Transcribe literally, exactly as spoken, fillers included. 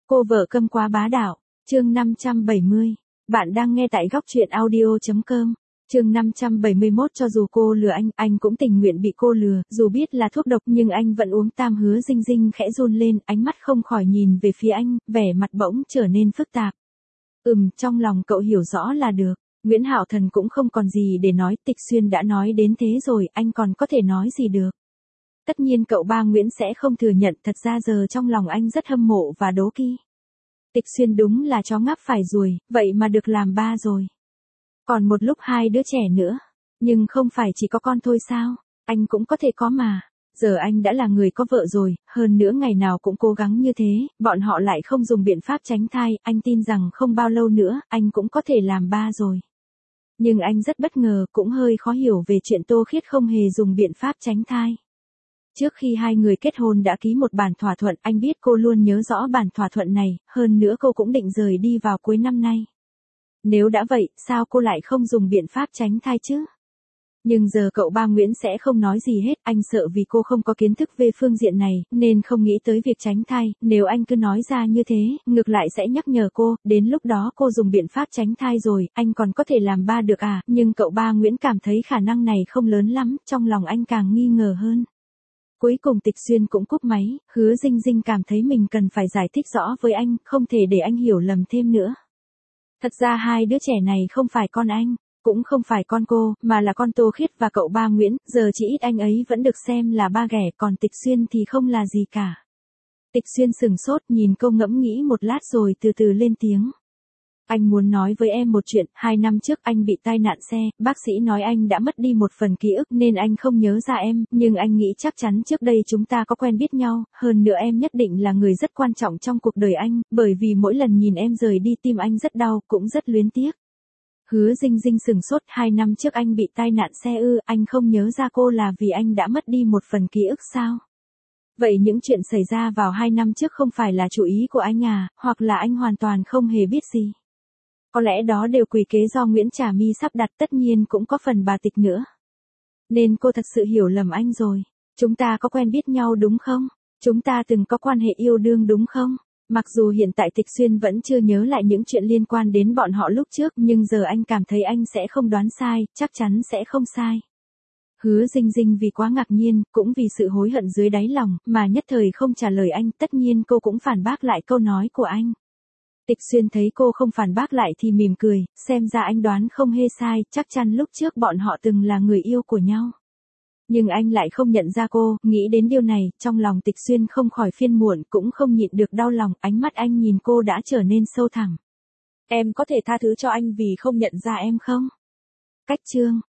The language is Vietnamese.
Cô vợ câm quá bá đạo, chương năm trăm bảy mươi. Bạn đang nghe tại góc truyện audio.com. Chương năm trăm bảy mươi mốt. Cho dù cô lừa anh, anh cũng tình nguyện bị cô lừa, dù biết là thuốc độc nhưng anh vẫn uống. Tam Hứa Dinh Dinh khẽ run lên, ánh mắt không khỏi nhìn về phía anh, vẻ mặt bỗng trở nên phức tạp. Ừm, trong lòng cậu hiểu rõ là được. Nguyễn Hạo Thần cũng không còn gì để nói, Tịch Xuyên đã nói đến thế rồi, anh còn có thể nói gì được. Tất nhiên cậu ba Nguyễn sẽ không thừa nhận, thật ra giờ trong lòng anh rất hâm mộ và đố kỵ. Tịch Xuyên đúng là chó ngáp phải ruồi, vậy mà được làm ba rồi. Còn một lúc hai đứa trẻ nữa, nhưng không phải chỉ có con thôi sao, anh cũng có thể có mà. Giờ anh đã là người có vợ rồi, hơn nữa ngày nào cũng cố gắng như thế, bọn họ lại không dùng biện pháp tránh thai, anh tin rằng không bao lâu nữa, anh cũng có thể làm ba rồi. Nhưng anh rất bất ngờ, cũng hơi khó hiểu về chuyện Tô Khiết không hề dùng biện pháp tránh thai. Trước khi hai người kết hôn đã ký một bản thỏa thuận, anh biết cô luôn nhớ rõ bản thỏa thuận này, hơn nữa cô cũng định rời đi vào cuối năm nay. Nếu đã vậy, sao cô lại không dùng biện pháp tránh thai chứ? Nhưng giờ cậu ba Nguyễn sẽ không nói gì hết, anh sợ vì cô không có kiến thức về phương diện này, nên không nghĩ tới việc tránh thai, nếu anh cứ nói ra như thế, ngược lại sẽ nhắc nhở cô, đến lúc đó cô dùng biện pháp tránh thai rồi, anh còn có thể làm ba được à, nhưng cậu ba Nguyễn cảm thấy khả năng này không lớn lắm, trong lòng anh càng nghi ngờ hơn. Cuối cùng Tịch Xuyên cũng cúp máy, Hứa Dinh Dinh cảm thấy mình cần phải giải thích rõ với anh, không thể để anh hiểu lầm thêm nữa. Thật ra hai đứa trẻ này không phải con anh, cũng không phải con cô, mà là con Tô Khiết và cậu ba Nguyễn, giờ chỉ ít anh ấy vẫn được xem là ba ghẻ, còn Tịch Xuyên thì không là gì cả. Tịch Xuyên sừng sốt nhìn cô ngẫm nghĩ một lát rồi từ từ lên tiếng. Anh muốn nói với em một chuyện, hai năm trước anh bị tai nạn xe, bác sĩ nói anh đã mất đi một phần ký ức nên anh không nhớ ra em, nhưng anh nghĩ chắc chắn trước đây chúng ta có quen biết nhau, hơn nữa em nhất định là người rất quan trọng trong cuộc đời anh, bởi vì mỗi lần nhìn em rời đi tim anh rất đau, cũng rất luyến tiếc. Hứa Dinh Dinh sừng sốt, hai năm trước anh bị tai nạn xe ư, anh không nhớ ra cô là vì anh đã mất đi một phần ký ức sao? Vậy những chuyện xảy ra vào hai năm trước không phải là chủ ý của anh à, hoặc là anh hoàn toàn không hề biết gì? Có lẽ đó đều quỷ kế do Nguyễn Trà My sắp đặt, tất nhiên cũng có phần bà Tịch nữa. Nên cô thật sự hiểu lầm anh rồi. Chúng ta có quen biết nhau đúng không? Chúng ta từng có quan hệ yêu đương đúng không? Mặc dù hiện tại Tịch Xuyên vẫn chưa nhớ lại những chuyện liên quan đến bọn họ lúc trước, nhưng giờ anh cảm thấy anh sẽ không đoán sai, chắc chắn sẽ không sai. Hứa Dinh Dinh vì quá ngạc nhiên, cũng vì sự hối hận dưới đáy lòng, mà nhất thời không trả lời anh, tất nhiên cô cũng phản bác lại câu nói của anh. Tịch Xuyên thấy cô không phản bác lại thì mỉm cười, xem ra anh đoán không hề sai, chắc chắn lúc trước bọn họ từng là người yêu của nhau. Nhưng anh lại không nhận ra cô, nghĩ đến điều này, trong lòng Tịch Xuyên không khỏi phiền muộn, cũng không nhịn được đau lòng, ánh mắt anh nhìn cô đã trở nên sâu thẳm. Em có thể tha thứ cho anh vì không nhận ra em không? Cách chương.